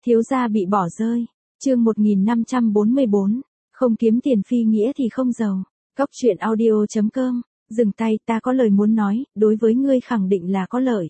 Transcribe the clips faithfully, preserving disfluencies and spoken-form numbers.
Thiếu gia bị bỏ rơi. Chương một nghìn năm trăm bốn mươi bốn. Không kiếm tiền phi nghĩa thì không giàu. Cóc truyện audio chấm com. Dừng tay, ta có lời muốn nói, đối với ngươi khẳng định là có lợi.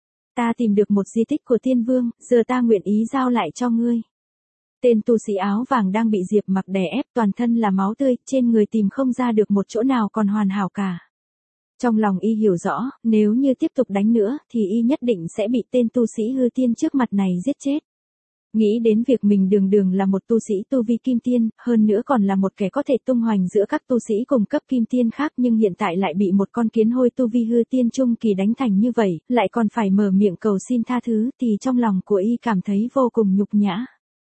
Ta tìm được một di tích của tiên vương, giờ ta nguyện ý giao lại cho ngươi. Tên tu sĩ áo vàng đang bị Diệp Mặc đè ép, toàn thân là máu tươi, trên người tìm không ra được một chỗ nào còn hoàn hảo cả. Trong lòng y hiểu rõ, nếu như tiếp tục đánh nữa, thì y nhất định sẽ bị tên tu sĩ hư tiên trước mặt này giết chết. Nghĩ đến việc mình đường đường là một tu sĩ tu vi kim tiên, hơn nữa còn là một kẻ có thể tung hoành giữa các tu sĩ cùng cấp kim tiên khác, nhưng hiện tại lại bị một con kiến hôi tu vi hư tiên trung kỳ đánh thành như vậy, lại còn phải mở miệng cầu xin tha thứ, thì trong lòng của y cảm thấy vô cùng nhục nhã.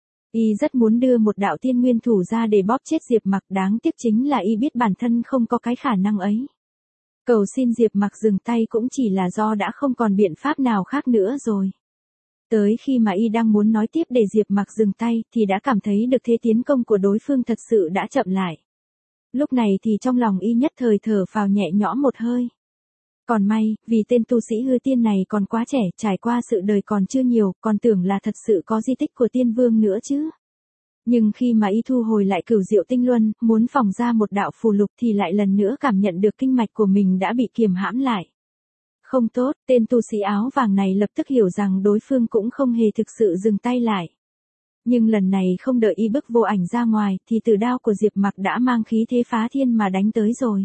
Y rất muốn đưa một đạo tiên nguyên thủ ra để bóp chết Diệp Mặc, đáng tiếc chính là y biết bản thân không có cái khả năng ấy. Cầu xin Diệp Mặc dừng tay cũng chỉ là do đã không còn biện pháp nào khác nữa rồi. Tới khi mà y đang muốn nói tiếp để Diệp Mặc dừng tay, thì đã cảm thấy được thế tiến công của đối phương thật sự đã chậm lại. Lúc này thì trong lòng y nhất thời thở phào nhẹ nhõm một hơi. Còn may, vì tên tu sĩ hư tiên này còn quá trẻ, trải qua sự đời còn chưa nhiều, còn tưởng là thật sự có di tích của tiên vương nữa chứ. Nhưng khi mà y thu hồi lại Cửu Diệu Tinh Luân, muốn phỏng ra một đạo phù lục thì lại lần nữa cảm nhận được kinh mạch của mình đã bị kiềm hãm lại. Không tốt, tên tu sĩ áo vàng này lập tức hiểu rằng đối phương cũng không hề thực sự dừng tay lại. Nhưng lần này không đợi y bước vô ảnh ra ngoài, thì tử đao của Diệp Mặc đã mang khí thế phá thiên mà đánh tới rồi.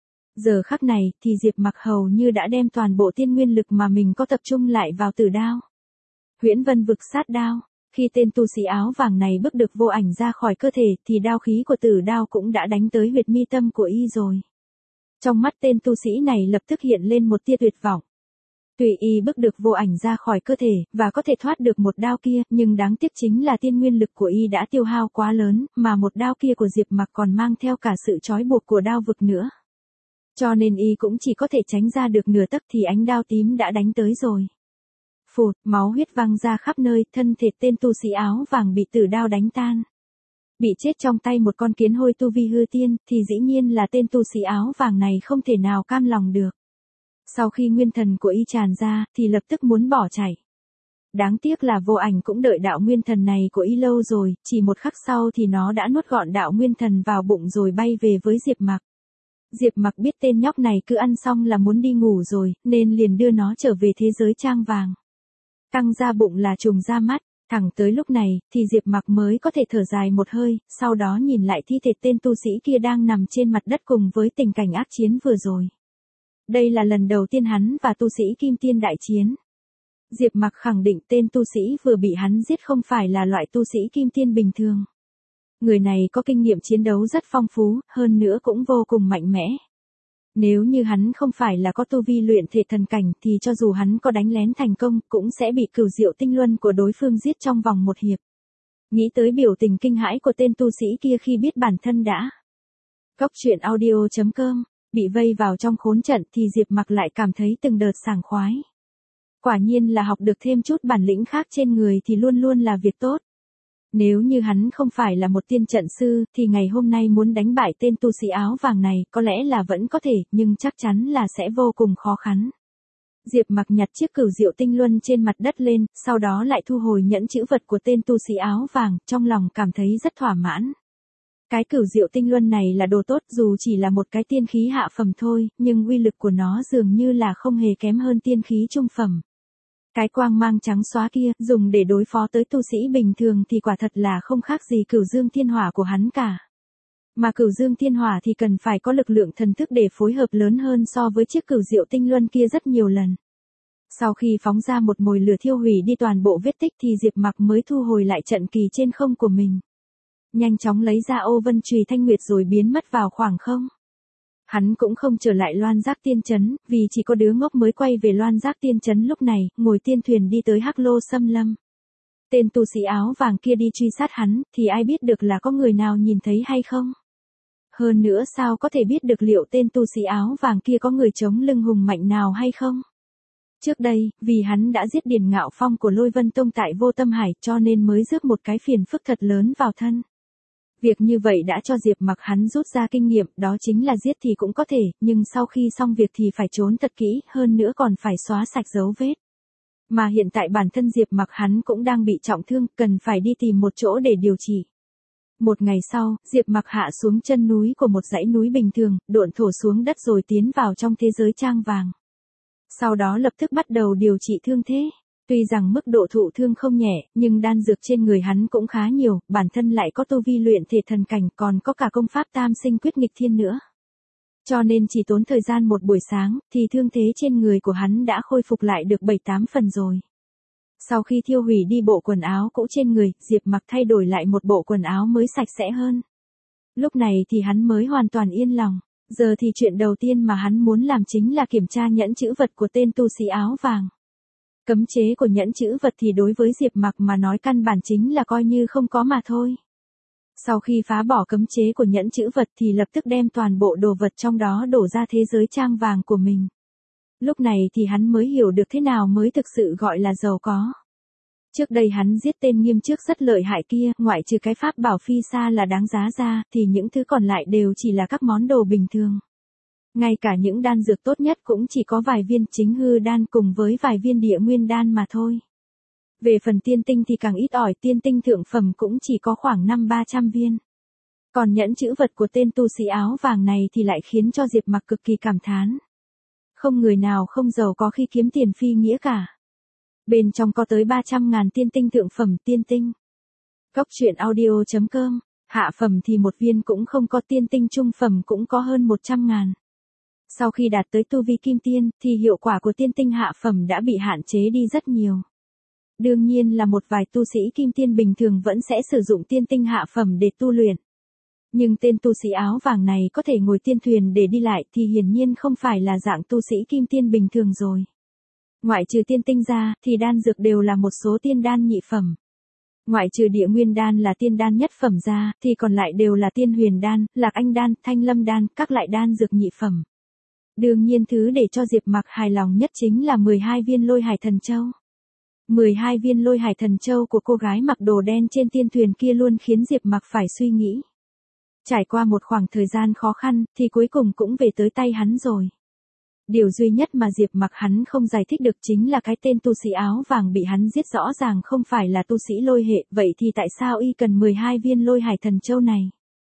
Giờ khắc này, thì Diệp Mặc hầu như đã đem toàn bộ tiên nguyên lực mà mình có tập trung lại vào tử đao. Huyễn Vân Vực Sát Đao. Khi tên tu sĩ áo vàng này bước được vô ảnh ra khỏi cơ thể, thì đao khí của tử đao cũng đã đánh tới huyệt mi tâm của y rồi. Trong mắt tên tu sĩ này lập tức hiện lên một tia tuyệt vọng. Tùy y bước được vô ảnh ra khỏi cơ thể, và có thể thoát được một đao kia, nhưng đáng tiếc chính là tiên nguyên lực của y đã tiêu hao quá lớn, mà một đao kia của Diệp Mặc còn mang theo cả sự trói buộc của đao vực nữa. Cho nên y cũng chỉ có thể tránh ra được nửa tấc thì ánh đao tím đã đánh tới rồi. Phụt, máu huyết văng ra khắp nơi, thân thể tên tu sĩ áo vàng bị tử đao đánh tan. Bị chết trong tay một con kiến hôi tu vi hư tiên, thì dĩ nhiên là tên tu sĩ áo vàng này không thể nào cam lòng được. Sau khi nguyên thần của y tràn ra, thì lập tức muốn bỏ chạy. Đáng tiếc là vô ảnh cũng đợi đạo nguyên thần này của y lâu rồi, chỉ một khắc sau thì nó đã nuốt gọn đạo nguyên thần vào bụng rồi bay về với Diệp Mặc. Diệp Mặc biết tên nhóc này cứ ăn xong là muốn đi ngủ rồi, nên liền đưa nó trở về thế giới trang vàng. Căng ra bụng là trùng ra mắt. Thẳng tới lúc này, thì Diệp Mặc mới có thể thở dài một hơi, sau đó nhìn lại thi thể tên tu sĩ kia đang nằm trên mặt đất cùng với tình cảnh ác chiến vừa rồi. Đây là lần đầu tiên hắn và tu sĩ Kim Tiên đại chiến. Diệp Mặc khẳng định tên tu sĩ vừa bị hắn giết không phải là loại tu sĩ Kim Tiên bình thường. Người này có kinh nghiệm chiến đấu rất phong phú, hơn nữa cũng vô cùng mạnh mẽ. Nếu như hắn không phải là có tu vi luyện thể thần cảnh thì cho dù hắn có đánh lén thành công cũng sẽ bị Cửu Diệu Tinh Luân của đối phương giết trong vòng một hiệp. Nghĩ tới biểu tình kinh hãi của tên tu sĩ kia khi biết bản thân đã. Cóc truyện audio chấm com, bị vây vào trong khốn trận thì Diệp Mặc lại cảm thấy từng đợt sảng khoái. Quả nhiên là học được thêm chút bản lĩnh khác trên người thì luôn luôn là việc tốt. Nếu như hắn không phải là một tiên trận sư, thì ngày hôm nay muốn đánh bại tên tu sĩ áo vàng này, có lẽ là vẫn có thể, nhưng chắc chắn là sẽ vô cùng khó khăn. Diệp Mặc nhặt chiếc Cửu Diệu Tinh Luân trên mặt đất lên, sau đó lại thu hồi nhẫn chữ vật của tên tu sĩ áo vàng, trong lòng cảm thấy rất thỏa mãn. Cái Cửu Diệu Tinh Luân này là đồ tốt, dù chỉ là một cái tiên khí hạ phẩm thôi, nhưng uy lực của nó dường như là không hề kém hơn tiên khí trung phẩm. Cái quang mang trắng xóa kia, dùng để đối phó tới tu sĩ bình thường thì quả thật là không khác gì Cửu Dương Thiên Hỏa của hắn cả. Mà Cửu Dương Thiên Hỏa thì cần phải có lực lượng thần thức để phối hợp lớn hơn so với chiếc Cửu Diệu Tinh Luân kia rất nhiều lần. Sau khi phóng ra một mồi lửa thiêu hủy đi toàn bộ vết tích thì Diệp Mặc mới thu hồi lại trận kỳ trên không của mình. Nhanh chóng lấy ra ô vân chùy thanh nguyệt rồi biến mất vào khoảng không. Hắn cũng không trở lại Loan Giác Tiên Trấn, vì chỉ có đứa ngốc mới quay về Loan Giác Tiên Trấn lúc này, ngồi tiên thuyền đi tới Hắc Lô Xâm Lâm. Tên tu sĩ áo vàng kia đi truy sát hắn, thì ai biết được là có người nào nhìn thấy hay không? Hơn nữa sao có thể biết được liệu tên tu sĩ áo vàng kia có người chống lưng hùng mạnh nào hay không? Trước đây, vì hắn đã giết Điền Ngạo Phong của Lôi Vân Tông tại Vô Tâm Hải cho nên mới rước một cái phiền phức thật lớn vào thân. Việc như vậy đã cho Diệp Mặc hắn rút ra kinh nghiệm, đó chính là giết thì cũng có thể, nhưng sau khi xong việc thì phải trốn thật kỹ, hơn nữa còn phải xóa sạch dấu vết. Mà hiện tại bản thân Diệp Mặc hắn cũng đang bị trọng thương, cần phải đi tìm một chỗ để điều trị. Một ngày sau, Diệp Mặc hạ xuống chân núi của một dãy núi bình thường, độn thổ xuống đất rồi tiến vào trong thế giới trang vàng. Sau đó lập tức bắt đầu điều trị thương thế. Tuy rằng mức độ thụ thương không nhẹ, nhưng đan dược trên người hắn cũng khá nhiều, bản thân lại có tu vi luyện thể thần cảnh, còn có cả công pháp tam sinh quyết nghịch thiên nữa. Cho nên chỉ tốn thời gian một buổi sáng, thì thương thế trên người của hắn đã khôi phục lại được bảy tám phần rồi. Sau khi thiêu hủy đi bộ quần áo cũ trên người, Diệp Mặc thay đổi lại một bộ quần áo mới sạch sẽ hơn. Lúc này thì hắn mới hoàn toàn yên lòng. Giờ thì chuyện đầu tiên mà hắn muốn làm chính là kiểm tra nhẫn chữ vật của tên tu sĩ áo vàng. Cấm chế của nhẫn chữ vật thì đối với Diệp Mặc mà nói căn bản chính là coi như không có mà thôi. Sau khi phá bỏ cấm chế của nhẫn chữ vật thì lập tức đem toàn bộ đồ vật trong đó đổ ra thế giới trang vàng của mình. Lúc này thì hắn mới hiểu được thế nào mới thực sự gọi là giàu có. Trước đây hắn giết tên Nghiêm Trước rất lợi hại kia, ngoại trừ cái pháp bảo phi xa là đáng giá ra, thì những thứ còn lại đều chỉ là các món đồ bình thường. Ngay cả những đan dược tốt nhất cũng chỉ có vài viên chính hư đan cùng với vài viên địa nguyên đan mà thôi. Về phần tiên tinh thì càng ít ỏi, tiên tinh thượng phẩm cũng chỉ có khoảng năm ba trăm viên. Còn nhẫn chữ vật của tên tu sĩ áo vàng này thì lại khiến cho Diệp Mặc cực kỳ cảm thán. Không người nào không giàu có khi kiếm tiền phi nghĩa cả. Bên trong có tới ba trăm ngàn tiên tinh thượng phẩm tiên tinh. Cốc truyện audio chấm com, hạ phẩm thì một viên cũng không có, tiên tinh trung phẩm cũng có hơn một trăm ngàn. Sau khi đạt tới tu vi kim tiên, thì hiệu quả của tiên tinh hạ phẩm đã bị hạn chế đi rất nhiều. Đương nhiên là một vài tu sĩ kim tiên bình thường vẫn sẽ sử dụng tiên tinh hạ phẩm để tu luyện. Nhưng tên tu sĩ áo vàng này có thể ngồi tiên thuyền để đi lại thì hiển nhiên không phải là dạng tu sĩ kim tiên bình thường rồi. Ngoại trừ tiên tinh ra, thì đan dược đều là một số tiên đan nhị phẩm. Ngoại trừ địa nguyên đan là tiên đan nhất phẩm ra, thì còn lại đều là tiên huyền đan, lạc anh đan, thanh lâm đan, các loại đan dược nhị phẩm. Đương nhiên thứ để cho Diệp Mặc hài lòng nhất chính là mười hai viên lôi hải thần châu. mười hai viên lôi hải thần châu của cô gái mặc đồ đen trên tiên thuyền kia luôn khiến Diệp Mặc phải suy nghĩ. Trải qua một khoảng thời gian khó khăn, thì cuối cùng cũng về tới tay hắn rồi. Điều duy nhất mà Diệp Mặc hắn không giải thích được chính là cái tên tu sĩ áo vàng bị hắn giết rõ ràng không phải là tu sĩ lôi hệ, vậy thì tại sao y cần mười hai viên lôi hải thần châu này?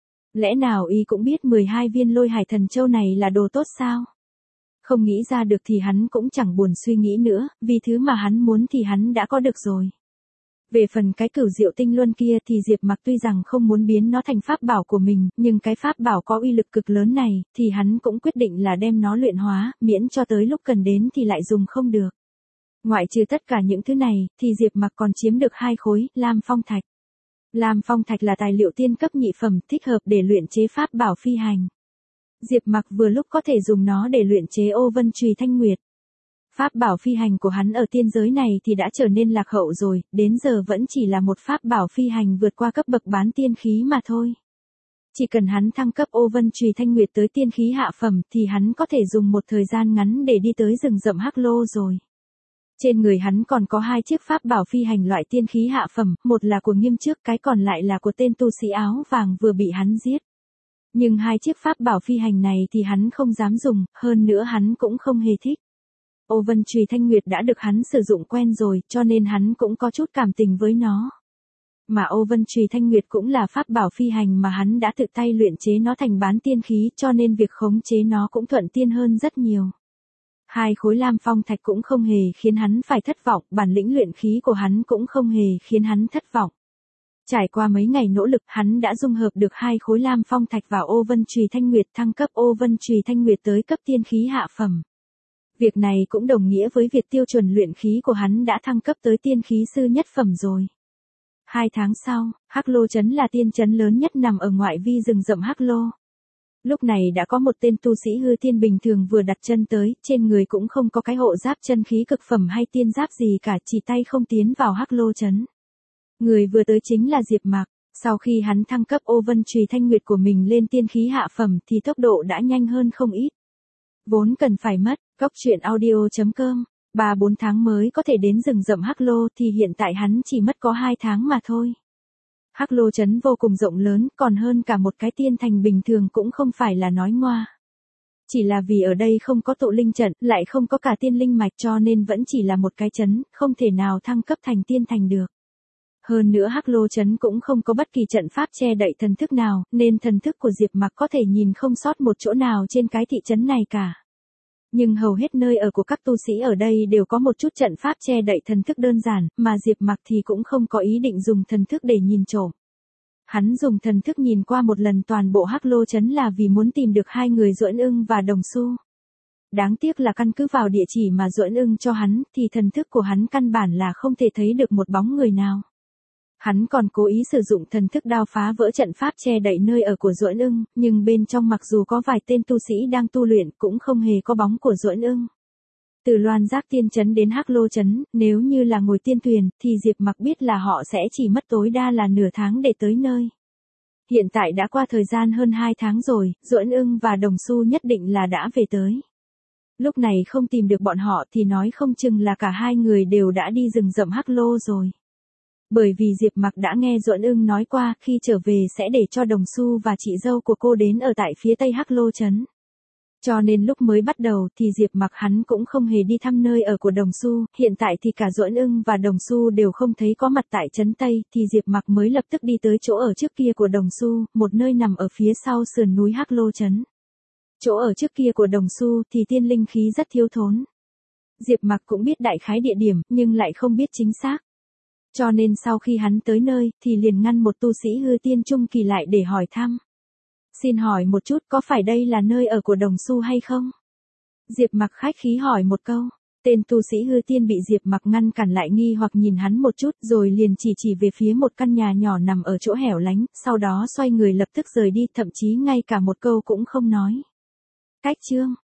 Lẽ nào y cũng biết mười hai viên lôi hải thần châu này là đồ tốt sao? Không nghĩ ra được thì hắn cũng chẳng buồn suy nghĩ nữa, vì thứ mà hắn muốn thì hắn đã có được rồi. Về phần cái cửu diệu tinh luân kia thì Diệp Mặc tuy rằng không muốn biến nó thành pháp bảo của mình, nhưng cái pháp bảo có uy lực cực lớn này, thì hắn cũng quyết định là đem nó luyện hóa, miễn cho tới lúc cần đến thì lại dùng không được. Ngoại trừ tất cả những thứ này, thì Diệp Mặc còn chiếm được hai khối, Lam Phong Thạch. Lam Phong Thạch là tài liệu tiên cấp nhị phẩm, thích hợp để luyện chế pháp bảo phi hành. Diệp Mặc vừa lúc có thể dùng nó để luyện chế ô vân chùy thanh nguyệt. Pháp bảo phi hành của hắn ở tiên giới này thì đã trở nên lạc hậu rồi, đến giờ vẫn chỉ là một pháp bảo phi hành vượt qua cấp bậc bán tiên khí mà thôi. Chỉ cần hắn thăng cấp ô vân chùy thanh nguyệt tới tiên khí hạ phẩm thì hắn có thể dùng một thời gian ngắn để đi tới rừng rậm Hắc Lô rồi. Trên người hắn còn có hai chiếc pháp bảo phi hành loại tiên khí hạ phẩm, một là của Nghiêm Trước, cái còn lại là của tên tu sĩ áo vàng vừa bị hắn giết. Nhưng hai chiếc pháp bảo phi hành này thì hắn không dám dùng, hơn nữa hắn cũng không hề thích. Ô vân chùy thanh nguyệt đã được hắn sử dụng quen rồi, cho nên hắn cũng có chút cảm tình với nó. Mà ô vân chùy thanh nguyệt cũng là pháp bảo phi hành mà hắn đã tự tay luyện chế nó thành bán tiên khí, cho nên việc khống chế nó cũng thuận tiện hơn rất nhiều. Hai khối lam phong thạch cũng không hề khiến hắn phải thất vọng, bản lĩnh luyện khí của hắn cũng không hề khiến hắn thất vọng. Trải qua mấy ngày nỗ lực, hắn đã dung hợp được hai khối lam phong thạch vào ô vân chùy thanh nguyệt, thăng cấp ô vân chùy thanh nguyệt tới cấp tiên khí hạ phẩm. Việc này cũng đồng nghĩa với việc tiêu chuẩn luyện khí của hắn đã thăng cấp tới tiên khí sư nhất phẩm rồi. Hai tháng sau, Hắc Lô Trấn là tiên trấn lớn nhất nằm ở ngoại vi rừng rậm Hắc Lô. Lúc này đã có một tên tu sĩ hư tiên bình thường vừa đặt chân tới, trên người cũng không có cái hộ giáp chân khí cực phẩm hay tiên giáp gì cả, chỉ tay không tiến vào Hắc Lô Trấn. Người vừa tới chính là Diệp Mặc. Sau khi hắn thăng cấp ô vân chùy thanh nguyệt của mình lên tiên khí hạ phẩm thì tốc độ đã nhanh hơn không ít. Vốn cần phải mất, cốc truyện audio chấm com, ba bốn tháng mới có thể đến rừng rậm Hắc Lô thì hiện tại hắn chỉ mất có hai tháng mà thôi. Hắc Lô Trấn vô cùng rộng lớn, còn hơn cả một cái tiên thành bình thường cũng không phải là nói ngoa. Chỉ là vì ở đây không có tụ linh trận, lại không có cả tiên linh mạch cho nên vẫn chỉ là một cái trấn, không thể nào thăng cấp thành tiên thành được. Hơn nữa Hắc Lô trấn cũng không có bất kỳ trận pháp che đậy thần thức nào, nên thần thức của Diệp Mặc có thể nhìn không sót một chỗ nào trên cái thị trấn này cả. Nhưng hầu hết nơi ở của các tu sĩ ở đây đều có một chút trận pháp che đậy thần thức đơn giản, mà Diệp Mặc thì cũng không có ý định dùng thần thức để nhìn trộm. Hắn dùng thần thức nhìn qua một lần toàn bộ Hắc Lô trấn là vì muốn tìm được hai người Duẫn Ưng và Đồng Xu. Đáng tiếc là căn cứ vào địa chỉ mà Duẫn Ưng cho hắn, thì thần thức của hắn căn bản là không thể thấy được một bóng người nào. Hắn còn cố ý sử dụng thần thức đao phá vỡ trận pháp che đậy nơi ở của Duẫn Ưng, nhưng bên trong mặc dù có vài tên tu sĩ đang tu luyện cũng không hề có bóng của Duẫn Ưng. Từ Loan Giác Tiên trấn đến Hắc Lô trấn, nếu như là ngồi tiên thuyền, thì Diệp Mặc biết là họ sẽ chỉ mất tối đa là nửa tháng để tới nơi. Hiện tại đã qua thời gian hơn hai tháng rồi, Duẫn Ưng và Đồng Xu nhất định là đã về tới. Lúc này không tìm được bọn họ thì nói không chừng là cả hai người đều đã đi rừng rậm Hắc Lô rồi. Bởi vì Diệp Mặc đã nghe Duẫn Ưng nói qua khi trở về sẽ để cho Đồng Xu và chị dâu của cô đến ở tại phía tây Hắc Lô trấn. Cho nên lúc mới bắt đầu thì Diệp Mặc hắn cũng không hề đi thăm nơi ở của Đồng Xu, hiện tại thì cả Duẫn Ưng và Đồng Xu đều không thấy có mặt tại trấn Tây, thì Diệp Mặc mới lập tức đi tới chỗ ở trước kia của Đồng Xu, một nơi nằm ở phía sau sườn núi Hắc Lô trấn. Chỗ ở trước kia của Đồng Xu thì tiên linh khí rất thiếu thốn. Diệp Mặc cũng biết đại khái địa điểm, nhưng lại không biết chính xác. Cho nên sau khi hắn tới nơi, thì liền ngăn một tu sĩ hư tiên trung kỳ lại để hỏi thăm. Xin hỏi một chút, có phải đây là nơi ở của Đồng Xu hay không? Diệp Mặc khách khí hỏi một câu. Tên tu sĩ hư tiên bị Diệp Mặc ngăn cản lại nghi hoặc nhìn hắn một chút rồi liền chỉ chỉ về phía một căn nhà nhỏ nằm ở chỗ hẻo lánh, sau đó xoay người lập tức rời đi, thậm chí ngay cả một câu cũng không nói. Cách chương